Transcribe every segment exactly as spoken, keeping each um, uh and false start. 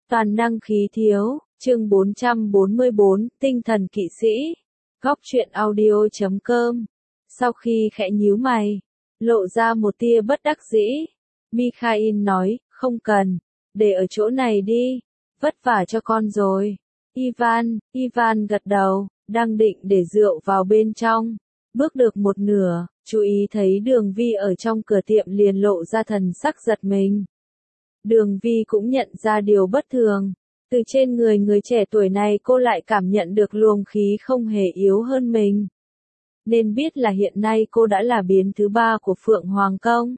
Toàn năng khí thiếu, chương bốn trăm bốn mươi bốn, tinh thần kỵ sĩ. Góc truyện audio chấm com. Sau khi khẽ nhíu mày, lộ ra một tia bất đắc dĩ, Mikhail nói, không cần, để ở chỗ này đi, vất vả cho con rồi. Ivan, Ivan gật đầu, đang định để rượu vào bên trong. Bước được một nửa, chú ý thấy Đường Vi ở trong cửa tiệm liền lộ ra thần sắc giật mình. Đường Vi cũng nhận ra điều bất thường. Từ trên người người trẻ tuổi này cô lại cảm nhận được luồng khí không hề yếu hơn mình. Nên biết là hiện nay cô đã là biến thứ ba của Phượng Hoàng Công.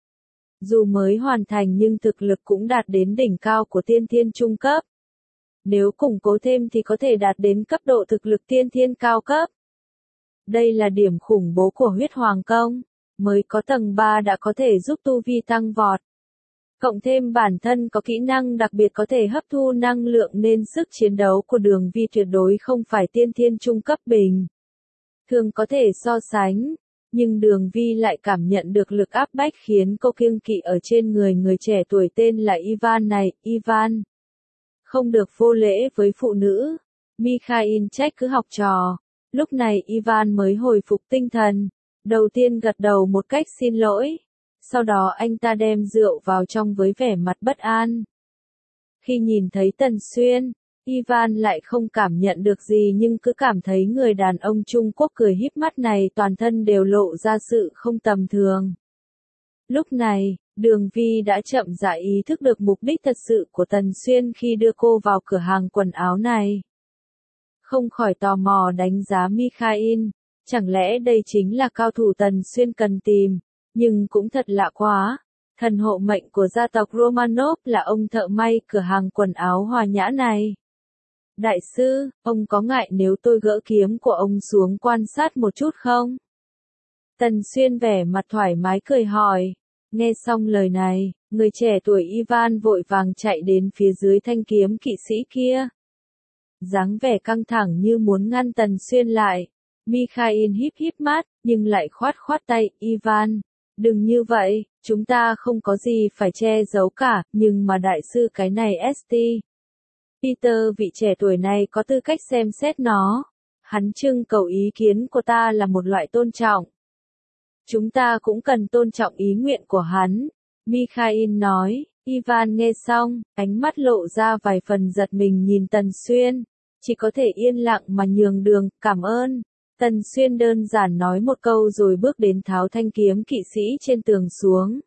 Dù mới hoàn thành nhưng thực lực cũng đạt đến đỉnh cao của tiên thiên trung cấp. Nếu củng cố thêm thì có thể đạt đến cấp độ thực lực tiên thiên cao cấp. Đây là điểm khủng bố của huyết hoàng công, mới có tầng ba đã có thể giúp tu vi tăng vọt. Cộng thêm bản thân có kỹ năng đặc biệt có thể hấp thu năng lượng nên sức chiến đấu của Đường Vi tuyệt đối không phải tiên thiên trung cấp bình thường có thể so sánh, nhưng Đường Vi lại cảm nhận được lực áp bách khiến cô kiêng kỵ ở trên người người trẻ tuổi tên là Ivan này. Ivan, không được vô lễ với phụ nữ. Mikhail trách cứ học trò. Lúc này Ivan mới hồi phục tinh thần, đầu tiên gật đầu một cách xin lỗi. Sau đó anh ta đem rượu vào trong với vẻ mặt bất an. Khi nhìn thấy Tần Xuyên, Ivan lại không cảm nhận được gì nhưng cứ cảm thấy người đàn ông Trung Quốc cười híp mắt này toàn thân đều lộ ra sự không tầm thường. Lúc này, Đường Vi đã chậm rãi ý thức được mục đích thật sự của Tần Xuyên khi đưa cô vào cửa hàng quần áo này. Không khỏi tò mò đánh giá Mikhail, chẳng lẽ đây chính là cao thủ Tần Xuyên cần tìm. Nhưng cũng thật lạ quá, thần hộ mệnh của gia tộc Romanov là ông thợ may cửa hàng quần áo Hòa Nhã này. Đại sư, ông có ngại nếu tôi gỡ kiếm của ông xuống quan sát một chút không? Tần Xuyên vẻ mặt thoải mái cười hỏi. Nghe xong lời này, người trẻ tuổi Ivan vội vàng chạy đến phía dưới thanh kiếm kỵ sĩ kia. Dáng vẻ căng thẳng như muốn ngăn Tần Xuyên lại. Mikhail híp híp mắt, nhưng lại khoát khoát tay. Ivan, đừng như vậy, chúng ta không có gì phải che giấu cả, nhưng mà đại sư cái này ét tê. Peter vị trẻ tuổi này có tư cách xem xét nó. Hắn trưng cầu ý kiến của ta là một loại tôn trọng. Chúng ta cũng cần tôn trọng ý nguyện của hắn. Mikhail nói. Ivan nghe xong, ánh mắt lộ ra vài phần giật mình nhìn Tần Xuyên. Chỉ có thể yên lặng mà nhường đường, cảm ơn. Tần Xuyên đơn giản nói một câu rồi bước đến tháo thanh kiếm kỵ sĩ trên tường xuống.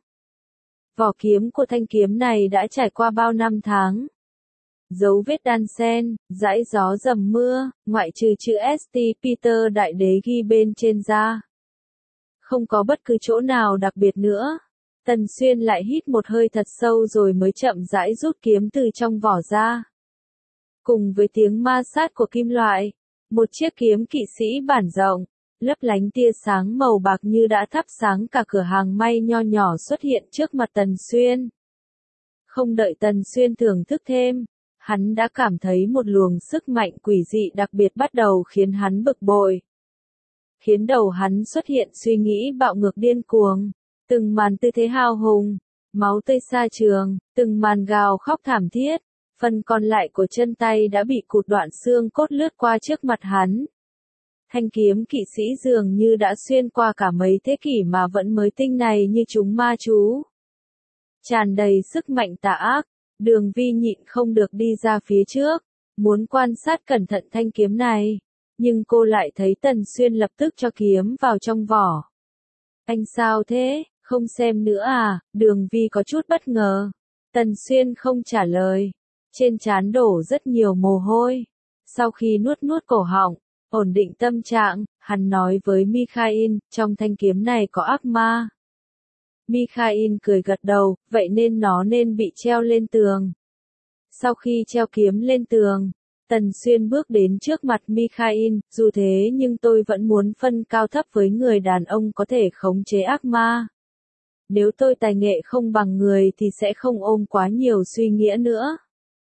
Vỏ kiếm của thanh kiếm này đã trải qua bao năm tháng. Dấu vết đan sen, dãi gió dầm mưa, ngoại trừ chữ ét tê Peter Đại Đế ghi bên trên da. Không có bất cứ chỗ nào đặc biệt nữa. Tần Xuyên lại hít một hơi thật sâu rồi mới chậm rãi rút kiếm từ trong vỏ ra. Cùng với tiếng ma sát của kim loại, một chiếc kiếm kỵ sĩ bản rộng, lấp lánh tia sáng màu bạc như đã thắp sáng cả cửa hàng may nho nhỏ xuất hiện trước mặt Tần Xuyên. Không đợi Tần Xuyên thưởng thức thêm, hắn đã cảm thấy một luồng sức mạnh quỷ dị đặc biệt bắt đầu khiến hắn bực bội. Khiến đầu hắn xuất hiện suy nghĩ bạo ngược điên cuồng, từng màn tư thế hào hùng, máu tươi xa trường, từng màn gào khóc thảm thiết. Phần còn lại của chân tay đã bị cụt đoạn xương cốt lướt qua trước mặt hắn. Thanh kiếm kỵ sĩ dường như đã xuyên qua cả mấy thế kỷ mà vẫn mới tinh này như chúng ma chú. Tràn đầy sức mạnh tà ác, Đường Vi nhịn không được đi ra phía trước, muốn quan sát cẩn thận thanh kiếm này. Nhưng cô lại thấy Tần Xuyên lập tức cho kiếm vào trong vỏ. Anh sao thế, không xem nữa à? Đường Vi có chút bất ngờ. Tần Xuyên không trả lời. Trên trán đổ rất nhiều mồ hôi. Sau khi nuốt nuốt cổ họng, ổn định tâm trạng, hắn nói với Mikhail, trong thanh kiếm này có ác ma. Mikhail cười gật đầu, vậy nên nó nên bị treo lên tường. Sau khi treo kiếm lên tường, Tần Xuyên bước đến trước mặt Mikhail, dù thế nhưng tôi vẫn muốn phân cao thấp với người đàn ông có thể khống chế ác ma. Nếu tôi tài nghệ không bằng người thì sẽ không ôm quá nhiều suy nghĩa nữa.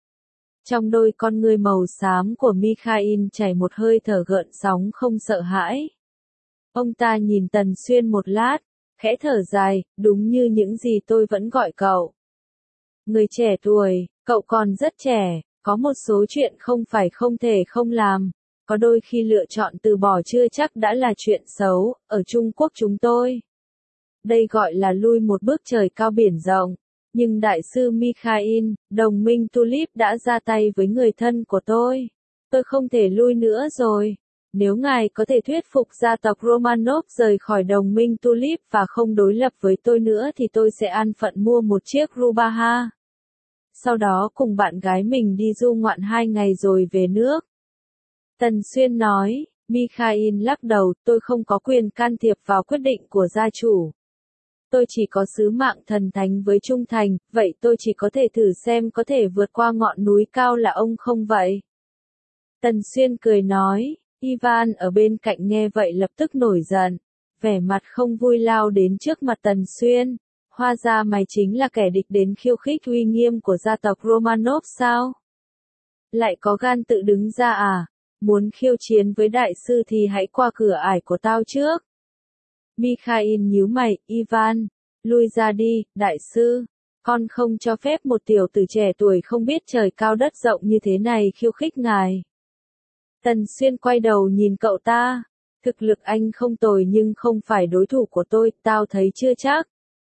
Trong đôi con ngươi màu xám của Mikhail chảy một hơi thở gợn sóng không sợ hãi. Ông ta nhìn Tần Xuyên một lát, khẽ thở dài, đúng như những gì tôi vẫn gọi cậu. Người trẻ tuổi, cậu còn rất trẻ, có một số chuyện không phải không thể không làm. Có đôi khi lựa chọn từ bỏ chưa chắc đã là chuyện xấu, ở Trung Quốc chúng tôi. Đây gọi là lui một bước trời cao biển rộng. Nhưng Đại sư Mikhail, đồng minh Tulip đã ra tay với người thân của tôi. Tôi không thể lui nữa rồi. Nếu ngài có thể thuyết phục gia tộc Romanov rời khỏi đồng minh Tulip và không đối lập với tôi nữa thì tôi sẽ an phận mua một chiếc Rubaha. Sau đó cùng bạn gái mình đi du ngoạn hai ngày rồi về nước. Tần Xuyên nói, Mikhail lắc đầu, tôi không có quyền can thiệp vào quyết định của gia chủ. Tôi chỉ có sứ mạng thần thánh với trung thành, vậy tôi chỉ có thể thử xem có thể vượt qua ngọn núi cao là ông không vậy? Tần Xuyên cười nói, Ivan ở bên cạnh nghe vậy lập tức nổi giận, vẻ mặt không vui lao đến trước mặt Tần Xuyên. Hóa ra mày chính là kẻ địch đến khiêu khích uy nghiêm của gia tộc Romanov sao? Lại có gan tự đứng ra à? Muốn khiêu chiến với đại sư thì hãy qua cửa ải của tao trước. Mikhail nhíu mày, Ivan, lui ra đi, đại sư. Con không cho phép một tiểu tử trẻ tuổi không biết trời cao đất rộng như thế này khiêu khích ngài. Tần Xuyên quay đầu nhìn cậu ta. Thực lực anh không tồi nhưng không phải đối thủ của tôi, tao thấy chưa chắc.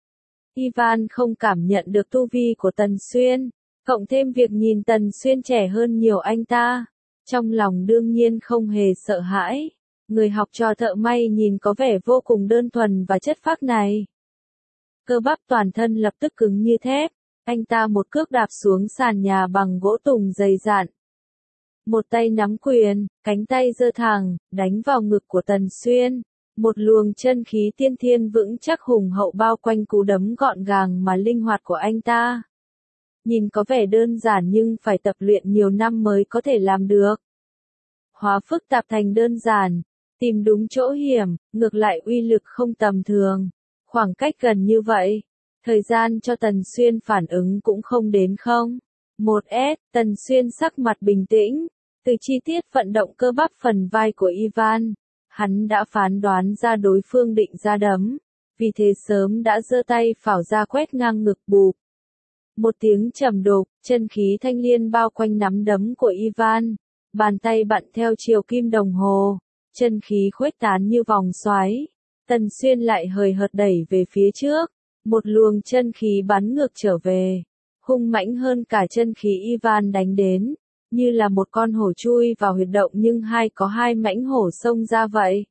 Ivan không cảm nhận được tu vi của Tần Xuyên, cộng thêm việc nhìn Tần Xuyên trẻ hơn nhiều anh ta. Trong lòng đương nhiên không hề sợ hãi. Người học trò thợ may nhìn có vẻ vô cùng đơn thuần và chất phác này. Cơ bắp toàn thân lập tức cứng như thép. Anh ta một cước đạp xuống sàn nhà bằng gỗ tùng dày dặn. Một tay nắm quyền, cánh tay giơ thẳng, đánh vào ngực của Tần Xuyên. Một luồng chân khí tiên thiên vững chắc hùng hậu bao quanh cú đấm gọn gàng mà linh hoạt của anh ta. Nhìn có vẻ đơn giản nhưng phải tập luyện nhiều năm mới có thể làm được. Hóa phức tạp thành đơn giản, tìm đúng chỗ hiểm, ngược lại uy lực không tầm thường. Khoảng cách gần như vậy, thời gian cho Tần Xuyên phản ứng cũng không đến không. một S, Tần Xuyên sắc mặt bình tĩnh, từ chi tiết vận động cơ bắp phần vai của Ivan, hắn đã phán đoán ra đối phương định ra đấm, vì thế sớm đã giơ tay phảo ra quét ngang ngực bụp. Một tiếng trầm đục, chân khí thanh liên bao quanh nắm đấm của Ivan, bàn tay bặn theo chiều kim đồng hồ, chân khí khuếch tán như vòng xoáy. Tần Xuyên lại hời hợt đẩy về phía trước, một luồng chân khí bắn ngược trở về, hung mãnh hơn cả chân khí Ivan đánh đến, như là một con hổ chui vào huyệt động nhưng hai có hai mãnh hổ xông ra vậy.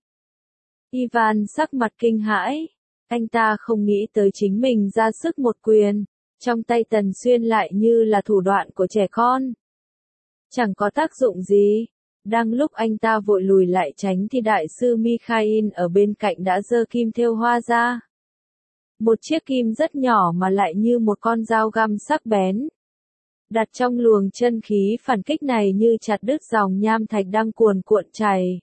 Ivan sắc mặt kinh hãi, anh ta không nghĩ tới chính mình ra sức một quyền, trong tay Tần Xuyên lại như là thủ đoạn của trẻ con. Chẳng có tác dụng gì. Đang lúc anh ta vội lùi lại tránh thì đại sư Mikhail ở bên cạnh đã giơ kim thêu hoa ra. Một chiếc kim rất nhỏ mà lại như một con dao găm sắc bén. Đặt trong luồng chân khí phản kích này như chặt đứt dòng nham thạch đang cuồn cuộn chảy.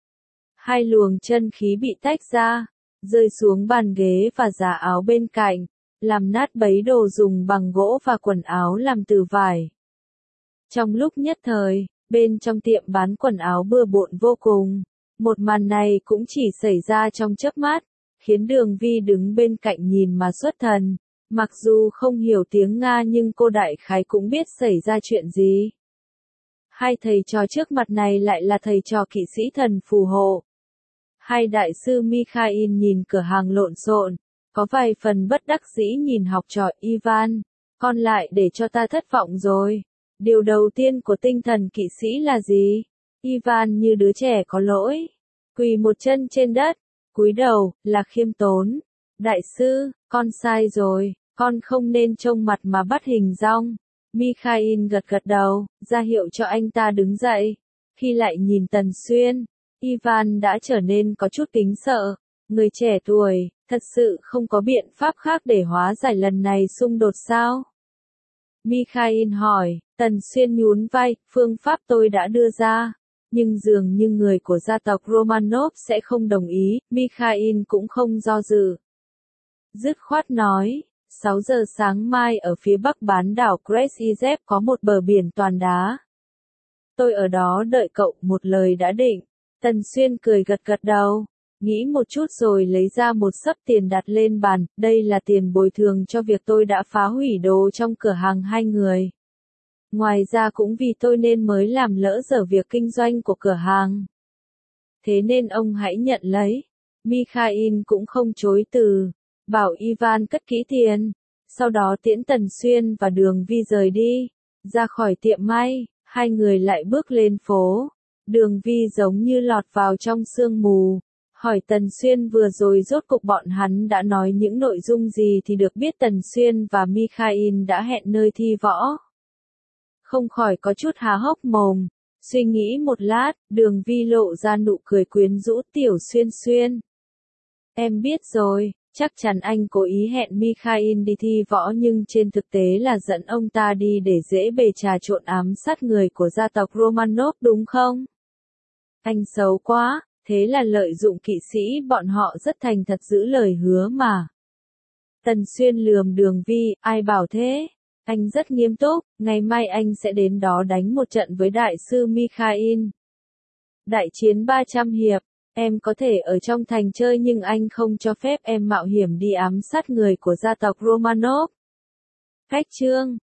Hai luồng chân khí bị tách ra, rơi xuống bàn ghế và giá áo bên cạnh, làm nát bấy đồ dùng bằng gỗ và quần áo làm từ vải. Trong lúc nhất thời, bên trong tiệm bán quần áo bừa bộn vô cùng. Một màn này cũng chỉ xảy ra trong chớp mắt, khiến Đường Vi đứng bên cạnh nhìn mà xuất thần. Mặc dù không hiểu tiếng Nga nhưng cô đại khái cũng biết xảy ra chuyện gì. Hai thầy trò trước mặt này lại là thầy trò kỵ sĩ thần phù hộ. Hai đại sư Mikhail nhìn cửa hàng lộn xộn, có vài phần bất đắc dĩ nhìn học trò Ivan, con lại để cho ta thất vọng rồi. Điều đầu tiên của tinh thần kỵ sĩ là gì? Ivan như đứa trẻ có lỗi, quỳ một chân trên đất, cúi đầu, là khiêm tốn. Đại sư, con sai rồi, con không nên trông mặt mà bắt hình dong. Mikhail gật gật đầu, ra hiệu cho anh ta đứng dậy. Khi lại nhìn Tần Xuyên, Ivan đã trở nên có chút kính sợ. Người trẻ tuổi, thật sự không có biện pháp khác để hóa giải lần này xung đột sao? Mikhail hỏi, Tần Xuyên nhún vai, phương pháp tôi đã đưa ra. Nhưng dường như người của gia tộc Romanov sẽ không đồng ý, Mikhail cũng không do dự. Dứt khoát nói, sáu giờ sáng mai ở phía bắc bán đảo Kresizep có một bờ biển toàn đá. Tôi ở đó đợi cậu, một lời đã định. Tần Xuyên cười gật gật đầu. Nghĩ một chút rồi lấy ra một xấp tiền đặt lên bàn, đây là tiền bồi thường cho việc tôi đã phá hủy đồ trong cửa hàng hai người. Ngoài ra cũng vì tôi nên mới làm lỡ dở việc kinh doanh của cửa hàng. Thế nên ông hãy nhận lấy. Mikhail cũng không chối từ, bảo Ivan cất kỹ tiền, sau đó tiễn Tần Xuyên và Đường Vi rời đi. Ra khỏi tiệm may, hai người lại bước lên phố. Đường Vi giống như lọt vào trong sương mù. Hỏi Tần Xuyên vừa rồi rốt cục bọn hắn đã nói những nội dung gì thì được biết Tần Xuyên và Mikhail đã hẹn nơi thi võ. Không khỏi có chút há hốc mồm. Suy nghĩ một lát, Đường Vi lộ ra nụ cười quyến rũ. Tiểu Xuyên Xuyên. Em biết rồi, chắc chắn anh cố ý hẹn Mikhail đi thi võ nhưng trên thực tế là dẫn ông ta đi để dễ bề trà trộn ám sát người của gia tộc Romanov đúng không? Anh xấu quá, thế là lợi dụng kỵ sĩ bọn họ rất thành thật giữ lời hứa mà. Tần Xuyên lườm Đường Vi, ai bảo thế? Anh rất nghiêm túc, ngày mai anh sẽ đến đó đánh một trận với đại sư Mikhail. Đại chiến ba trăm hiệp, em có thể ở trong thành chơi nhưng anh không cho phép em mạo hiểm đi ám sát người của gia tộc Romanov. Cách chương